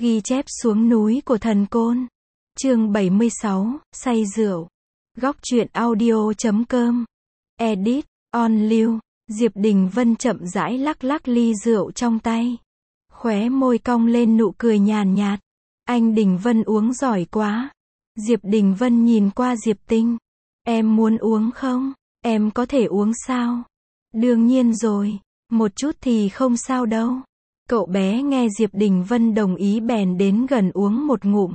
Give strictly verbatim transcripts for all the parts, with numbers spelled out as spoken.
Ghi chép xuống núi của thần côn. Chương bảy mươi sáu, say rượu. Góc truyện audio chấm com. Edit, on lưu. Diệp Đình Vân chậm rãi lắc lắc ly rượu trong tay. Khóe môi cong lên nụ cười nhàn nhạt. Anh Đình Vân uống giỏi quá. Diệp Đình Vân nhìn qua Diệp Tinh. Em muốn uống không? Em có thể uống sao? Đương nhiên rồi. Một chút thì không sao đâu. Cậu bé nghe Diệp Đình Vân đồng ý bèn đến gần uống một ngụm.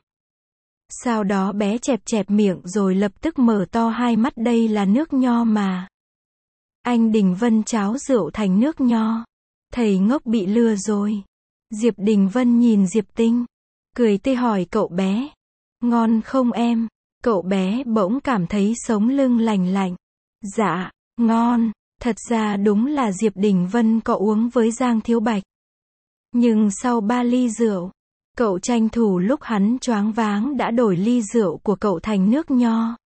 Sau đó bé chẹp chẹp miệng rồi lập tức mở to hai mắt, đây là nước nho mà. Anh Đình Vân cháo rượu thành nước nho. Thầy ngốc bị lừa rồi. Diệp Đình Vân nhìn Diệp Tinh. Cười tươi hỏi cậu bé. Ngon không em? Cậu bé bỗng cảm thấy sống lưng lành lạnh. Dạ, ngon. Thật ra đúng là Diệp Đình Vân có uống với Giang Thiếu Bạch. Nhưng sau ba ly rượu, cậu tranh thủ lúc hắn choáng váng đã đổi ly rượu của cậu thành nước nho.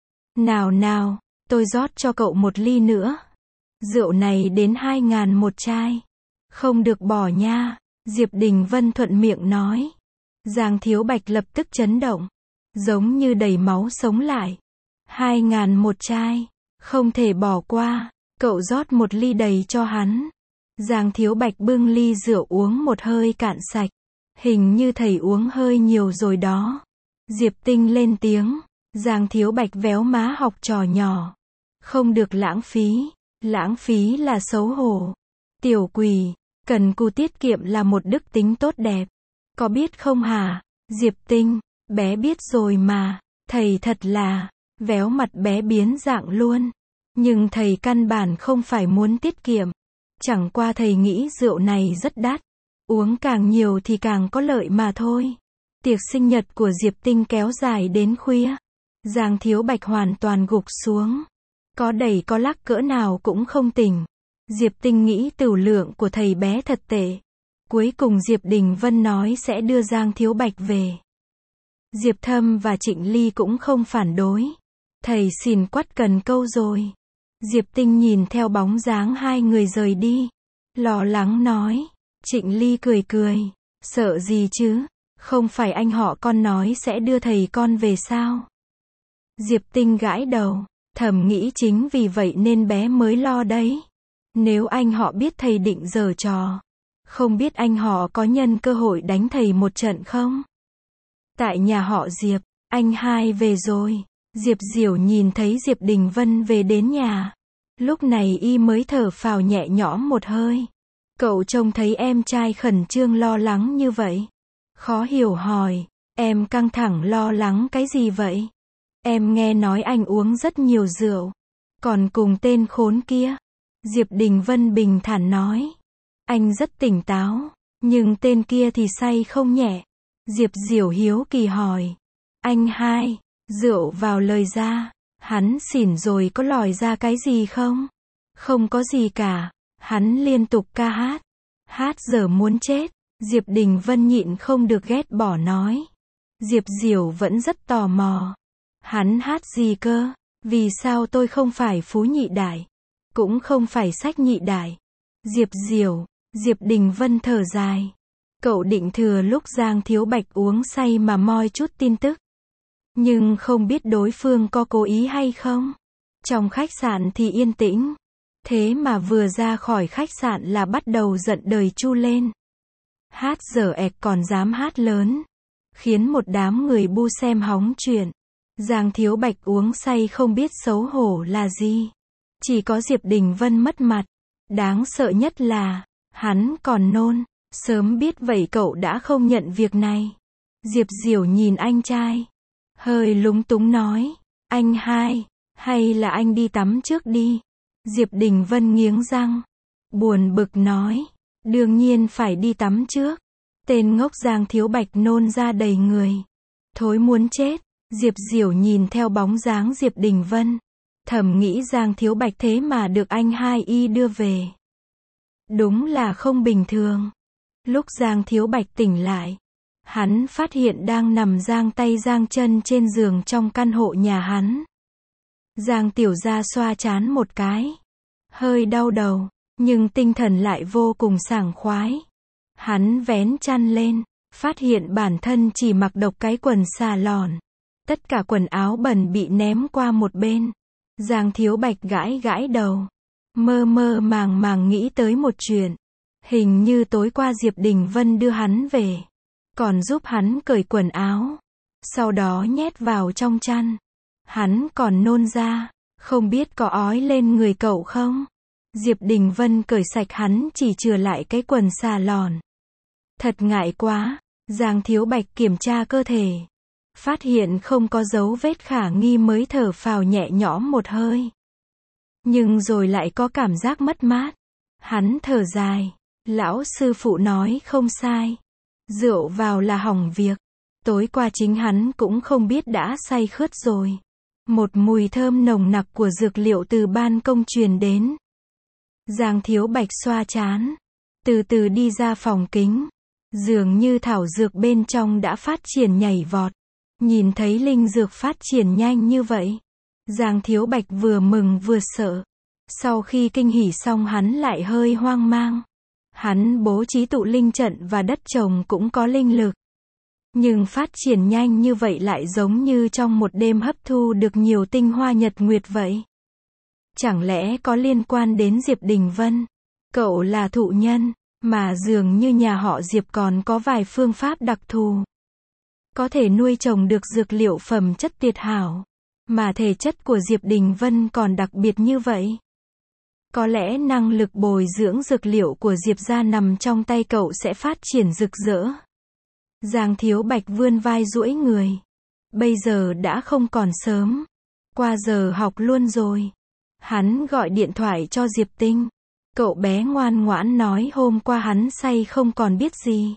Nào nào, tôi rót cho cậu một ly nữa. Rượu này đến hai ngàn một chai. Không được bỏ nha. Diệp Đình Vân thuận miệng nói. Giang Thiếu Bạch lập tức chấn động. Giống như đầy máu sống lại. Hai ngàn một chai. Không thể bỏ qua. Cậu rót một ly đầy cho hắn. Giang Thiếu Bạch bưng ly rượu uống một hơi cạn sạch. Hình như thầy uống hơi nhiều rồi đó. Diệp Tinh lên tiếng. Giang Thiếu Bạch véo má học trò nhỏ. Không được lãng phí. Lãng phí là xấu hổ. Tiểu quỷ, cần cù tiết kiệm là một đức tính tốt đẹp. Có biết không hả? Diệp Tinh, bé biết rồi mà. Thầy thật là, véo mặt bé biến dạng luôn. Nhưng thầy căn bản không phải muốn tiết kiệm. Chẳng qua thầy nghĩ rượu này rất đắt. Uống càng nhiều thì càng có lợi mà thôi. Tiệc sinh nhật của Diệp Tinh kéo dài đến khuya. Giang Thiếu Bạch hoàn toàn gục xuống. Có đẩy có lắc cỡ nào cũng không tỉnh. Diệp Tinh nghĩ tửu lượng của thầy bé thật tệ. Cuối cùng Diệp Đình Vân nói sẽ đưa Giang Thiếu Bạch về. Diệp Thâm và Trịnh Ly cũng không phản đối. Thầy xỉn quắt cần câu rồi. Diệp Tinh nhìn theo bóng dáng hai người rời đi. Lo lắng nói. Trịnh Ly cười cười. Sợ gì chứ? Không phải anh họ con nói sẽ đưa thầy con về sao? Diệp Tinh gãi đầu. Thầm nghĩ chính vì vậy nên bé mới lo đấy. Nếu anh họ biết thầy định giở trò. Không biết anh họ có nhân cơ hội đánh thầy một trận không? Tại nhà họ Diệp, anh hai về rồi. Diệp Diểu nhìn thấy Diệp Đình Vân về đến nhà. Lúc này y mới thở phào nhẹ nhõm một hơi. Cậu trông thấy em trai khẩn trương lo lắng như vậy. Khó hiểu hỏi, em căng thẳng lo lắng cái gì vậy? Em nghe nói anh uống rất nhiều rượu. Còn cùng tên khốn kia. Diệp Đình Vân bình thản nói. Anh rất tỉnh táo. Nhưng tên kia thì say không nhẹ. Diệp Diểu hiếu kỳ hỏi. Anh hai, rượu vào lời ra. Hắn xỉn rồi có lòi ra cái gì không? Không có gì cả. Hắn liên tục ca hát. Hát giờ muốn chết. Diệp Đình Vân nhịn không được ghét bỏ nói. Diệp Diểu vẫn rất tò mò. Hắn hát gì cơ? Vì sao tôi không phải phú nhị đại? Cũng không phải sách nhị đại. Diệp Diểu, Diệp Đình Vân thở dài. Cậu định thừa lúc Giang Thiếu Bạch uống say mà moi chút tin tức. Nhưng không biết đối phương có cố ý hay không. Trong khách sạn thì yên tĩnh. Thế mà vừa ra khỏi khách sạn là bắt đầu giận đời chu lên. Hát dở ẹc còn dám hát lớn. Khiến một đám người bu xem hóng chuyện. Giang Thiếu Bạch uống say không biết xấu hổ là gì. Chỉ có Diệp Đình Vân mất mặt. Đáng sợ nhất là, hắn còn nôn. Sớm biết vậy cậu đã không nhận việc này. Diệp Diểu nhìn anh trai. Hơi lúng túng nói. Anh hai, hay là anh đi tắm trước đi. Diệp Đình Vân nghiến răng. Buồn bực nói. Đương nhiên phải đi tắm trước. Tên ngốc Giang Thiếu Bạch nôn ra đầy người. Thối muốn chết. Diệp Diểu nhìn theo bóng dáng Diệp Đình Vân. Thầm nghĩ Giang Thiếu Bạch thế mà được anh hai y đưa về. Đúng là không bình thường. Lúc Giang Thiếu Bạch tỉnh lại. Hắn phát hiện đang nằm giang tay giang chân trên giường trong căn hộ nhà hắn. Giang Tiểu Gia xoa trán một cái. Hơi đau đầu. Nhưng tinh thần lại vô cùng sảng khoái. Hắn vén chăn lên. phát hiện bản thân chỉ mặc độc cái quần xà lòn. Tất cả quần áo bẩn bị ném qua một bên. Giang Thiếu Bạch gãi gãi đầu. Mơ mơ màng màng nghĩ tới một chuyện. Hình như tối qua Diệp Đình Vân đưa hắn về. Còn giúp hắn cởi quần áo. Sau đó nhét vào trong chăn. Hắn còn nôn ra. Không biết có ói lên người cậu không? Diệp Đình Vân cởi sạch hắn chỉ chừa lại cái quần xà lòn. Thật ngại quá. Giang Thiếu Bạch kiểm tra cơ thể. Phát hiện không có dấu vết khả nghi mới thở phào nhẹ nhõm một hơi. Nhưng rồi lại có cảm giác mất mát. Hắn thở dài. Lão sư phụ nói không sai. Rượu vào là hỏng việc. Tối qua chính hắn cũng không biết đã say khướt rồi. Một mùi thơm nồng nặc của dược liệu từ ban công truyền đến. Giang Thiếu Bạch xoa trán. Từ từ đi ra phòng kính. Dường như thảo dược bên trong đã phát triển nhảy vọt. Nhìn thấy linh dược phát triển nhanh như vậy. Giang Thiếu Bạch vừa mừng vừa sợ. Sau khi kinh hỉ xong hắn lại hơi hoang mang. Hắn bố trí tụ linh trận và đất trồng cũng có linh lực. Nhưng phát triển nhanh như vậy lại giống như trong một đêm hấp thu được nhiều tinh hoa nhật nguyệt vậy. Chẳng lẽ có liên quan đến Diệp Đình Vân? Cậu là thụ nhân, mà dường như nhà họ Diệp còn có vài phương pháp đặc thù. Có thể nuôi trồng được dược liệu phẩm chất tuyệt hảo. Mà thể chất của Diệp Đình Vân còn đặc biệt như vậy. Có lẽ năng lực bồi dưỡng dược liệu của Diệp gia nằm trong tay cậu sẽ phát triển rực rỡ. Giang Thiếu Bạch vươn vai duỗi người. Bây giờ đã không còn sớm. Qua giờ học luôn rồi. Hắn gọi điện thoại cho Diệp Tinh. Cậu bé ngoan ngoãn nói hôm qua hắn say không còn biết gì.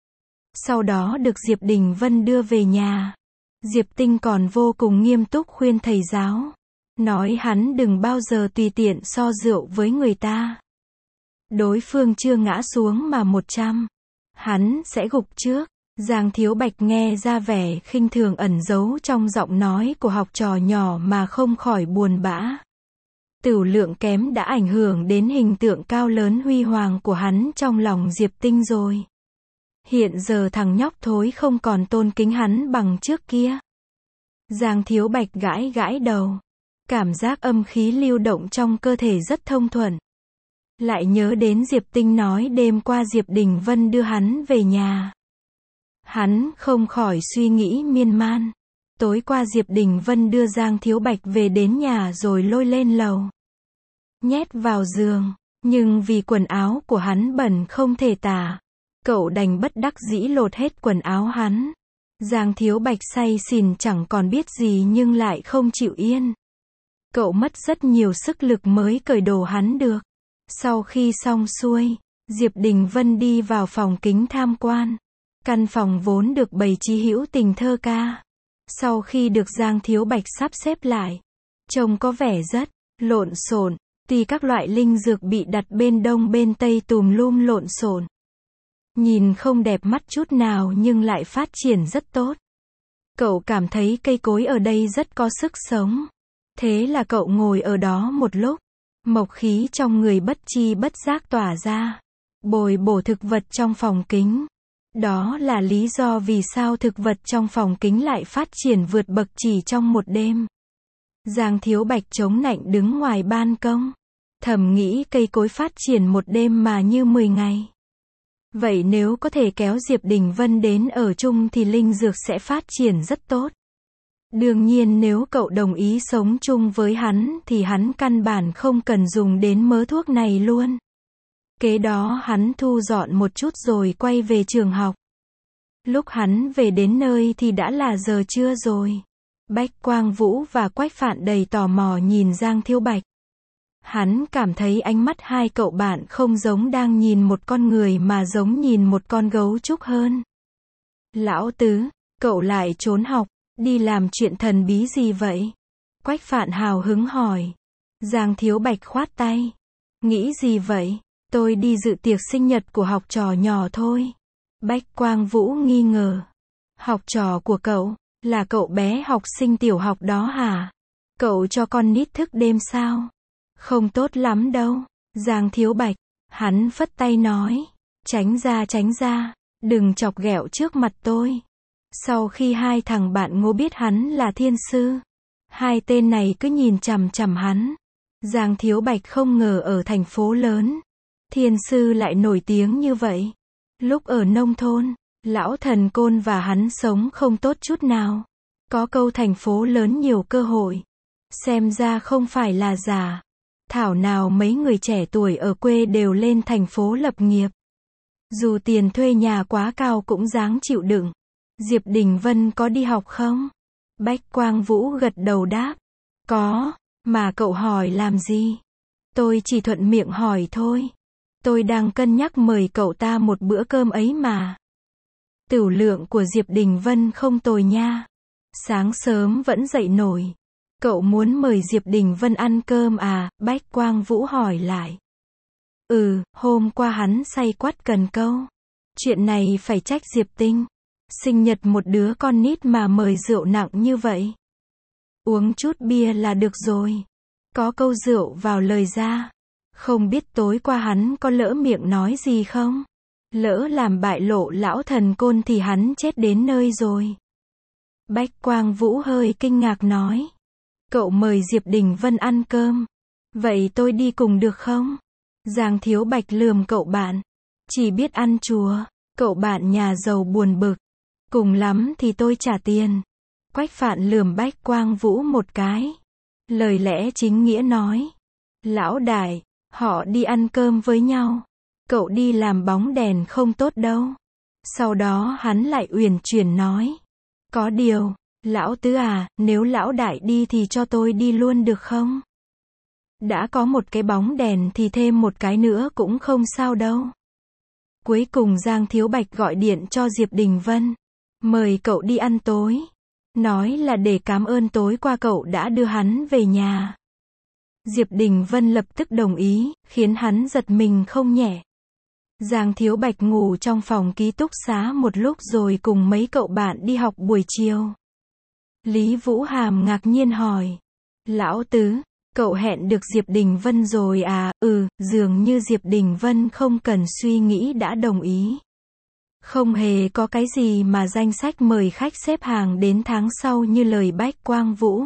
Sau đó được Diệp Đình Vân đưa về nhà. Diệp Tinh còn vô cùng nghiêm túc khuyên thầy giáo. Nói hắn đừng bao giờ tùy tiện so rượu với người ta. Đối phương chưa ngã xuống mà một trăm. Hắn sẽ gục trước. Giang Thiếu Bạch nghe ra vẻ khinh thường ẩn giấu trong giọng nói của học trò nhỏ mà không khỏi buồn bã. Tửu lượng kém đã ảnh hưởng đến hình tượng cao lớn huy hoàng của hắn trong lòng Diệp Tinh rồi. Hiện giờ thằng nhóc thối không còn tôn kính hắn bằng trước kia. Giang Thiếu Bạch gãi gãi đầu. Cảm giác âm khí lưu động trong cơ thể rất thông thuận. Lại nhớ đến Diệp Tinh nói đêm qua Diệp Đình Vân đưa hắn về nhà. Hắn không khỏi suy nghĩ miên man. Tối qua Diệp Đình Vân đưa Giang Thiếu Bạch về đến nhà rồi lôi lên lầu. Nhét vào giường. Nhưng vì quần áo của hắn bẩn không thể tả. Cậu đành bất đắc dĩ lột hết quần áo hắn. Giang Thiếu Bạch say xỉn chẳng còn biết gì nhưng lại không chịu yên. Cậu mất rất nhiều sức lực mới cởi đồ hắn được. Sau khi xong xuôi, Diệp Đình Vân đi vào phòng kính tham quan. Căn phòng vốn được bày trí hữu tình thơ ca. Sau khi được Giang Thiếu Bạch sắp xếp lại, trông có vẻ rất lộn xộn. Tuy các loại linh dược bị đặt bên đông bên tây tùm lum lộn xộn. Nhìn không đẹp mắt chút nào nhưng lại phát triển rất tốt. Cậu cảm thấy cây cối ở đây rất có sức sống. Thế là cậu ngồi ở đó một lúc. Mộc khí trong người bất chi bất giác tỏa ra. Bồi bổ thực vật trong phòng kính. Đó là lý do vì sao thực vật trong phòng kính lại phát triển vượt bậc chỉ trong một đêm. Giang Thiếu Bạch chống nạnh đứng ngoài ban công. Thầm nghĩ cây cối phát triển một đêm mà như mười ngày. Vậy nếu có thể kéo Diệp Đình Vân đến ở chung thì linh dược sẽ phát triển rất tốt. Đương nhiên nếu cậu đồng ý sống chung với hắn thì hắn căn bản không cần dùng đến mớ thuốc này luôn. Kế đó hắn thu dọn một chút rồi quay về trường học. Lúc hắn về đến nơi thì đã là giờ trưa rồi. Bách Quang Vũ và Quách Phạn đầy tò mò nhìn Giang Thiếu Bạch. Hắn cảm thấy ánh mắt hai cậu bạn không giống đang nhìn một con người mà giống nhìn một con gấu trúc hơn. Lão Tứ, cậu lại trốn học, đi làm chuyện thần bí gì vậy? Quách Phạn hào hứng hỏi. Giang Thiếu Bạch khoát tay. Nghĩ gì vậy? Tôi đi dự tiệc sinh nhật của học trò nhỏ thôi. Bách Quang Vũ nghi ngờ. Học trò của cậu, là cậu bé học sinh tiểu học đó hả? Cậu cho con nít thức đêm sao? Không tốt lắm đâu. Giang Thiếu Bạch, hắn phất tay nói. Tránh ra tránh ra. Đừng chọc ghẹo trước mặt tôi. Sau khi hai thằng bạn Ngô biết hắn là thiên sư, hai tên này cứ nhìn chằm chằm hắn. Giang Thiếu Bạch không ngờ ở thành phố lớn, thiên sư lại nổi tiếng như vậy. Lúc ở nông thôn, lão thần côn và hắn sống không tốt chút nào. Có câu thành phố lớn nhiều cơ hội. Xem ra không phải là giả. Thảo nào mấy người trẻ tuổi ở quê đều lên thành phố lập nghiệp. Dù tiền thuê nhà quá cao cũng dáng chịu đựng. Diệp Đình Vân có đi học không? Bách Quang Vũ gật đầu đáp. Có, mà cậu hỏi làm gì? Tôi chỉ thuận miệng hỏi thôi. Tôi đang cân nhắc mời cậu ta một bữa cơm ấy mà. Tửu lượng của Diệp Đình Vân không tồi nha. Sáng sớm vẫn dậy nổi. Cậu muốn mời Diệp Đình Vân ăn cơm à? Bách Quang Vũ hỏi lại. Ừ, hôm qua hắn say quắt cần câu. Chuyện này phải trách Diệp Tinh. Sinh nhật một đứa con nít mà mời rượu nặng như vậy. Uống chút bia là được rồi. Có câu rượu vào lời ra. Không biết tối qua hắn có lỡ miệng nói gì không? Lỡ làm bại lộ lão thần côn thì hắn chết đến nơi rồi. Bách Quang Vũ hơi kinh ngạc nói. Cậu mời Diệp Đình Vân ăn cơm. Vậy tôi đi cùng được không? Giang Thiếu Bạch lườm cậu bạn. Chỉ biết ăn chùa. Cậu bạn nhà giàu buồn bực. Cùng lắm thì tôi trả tiền. Quách Phạn lườm Bách Quang Vũ một cái. Lời lẽ chính nghĩa nói. Lão đại, họ đi ăn cơm với nhau. Cậu đi làm bóng đèn không tốt đâu. Sau đó hắn lại uyển chuyển nói. Có điều, lão tứ à, nếu lão đại đi thì cho tôi đi luôn được không? Đã có một cái bóng đèn thì thêm một cái nữa cũng không sao đâu. Cuối cùng Giang Thiếu Bạch gọi điện cho Diệp Đình Vân. Mời cậu đi ăn tối. Nói là để cảm ơn tối qua cậu đã đưa hắn về nhà. Diệp Đình Vân lập tức đồng ý, khiến hắn giật mình không nhẹ. Giang Thiếu Bạch ngủ trong phòng ký túc xá một lúc rồi cùng mấy cậu bạn đi học buổi chiều. Lý Vũ Hàm ngạc nhiên hỏi. Lão tứ, cậu hẹn được Diệp Đình Vân rồi à? Ừ, dường như Diệp Đình Vân không cần suy nghĩ đã đồng ý. Không hề có cái gì mà danh sách mời khách xếp hàng đến tháng sau như lời Bách Quang Vũ.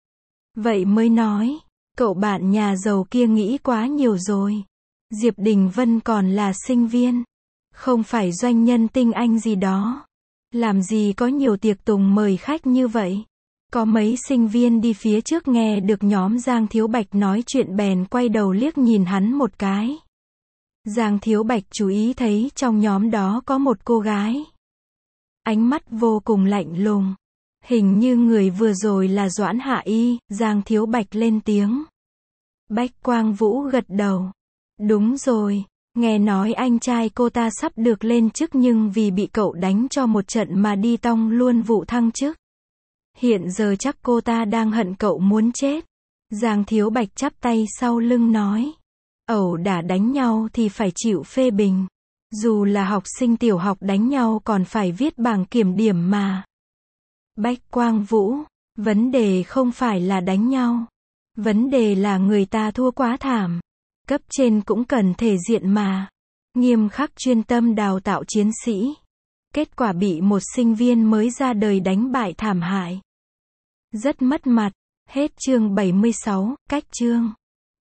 Vậy mới nói, cậu bạn nhà giàu kia nghĩ quá nhiều rồi. Diệp Đình Vân còn là sinh viên, không phải doanh nhân tinh anh gì đó. Làm gì có nhiều tiệc tùng mời khách như vậy. Có mấy sinh viên đi phía trước nghe được nhóm Giang Thiếu Bạch nói chuyện bèn quay đầu liếc nhìn hắn một cái. Giang Thiếu Bạch chú ý thấy trong nhóm đó có một cô gái. Ánh mắt vô cùng lạnh lùng. Hình như người vừa rồi là Doãn Hạ Y. Giang Thiếu Bạch lên tiếng. Bách Quang Vũ gật đầu. Đúng rồi, nghe nói anh trai cô ta sắp được lên chức nhưng vì bị cậu đánh cho một trận mà đi tong luôn vụ thăng chức. Hiện giờ chắc cô ta đang hận cậu muốn chết. Giang Thiếu Bạch chắp tay sau lưng nói. Ẩu đả đánh nhau thì phải chịu phê bình. Dù là học sinh tiểu học đánh nhau còn phải viết bảng kiểm điểm mà. Bách Quang Vũ, vấn đề không phải là đánh nhau. Vấn đề là người ta thua quá thảm. Cấp trên cũng cần thể diện mà. Nghiêm khắc chuyên tâm đào tạo chiến sĩ. Kết quả bị một sinh viên mới ra đời đánh bại thảm hại. Rất mất mặt. Hết chương bảy mươi sáu, cách chương.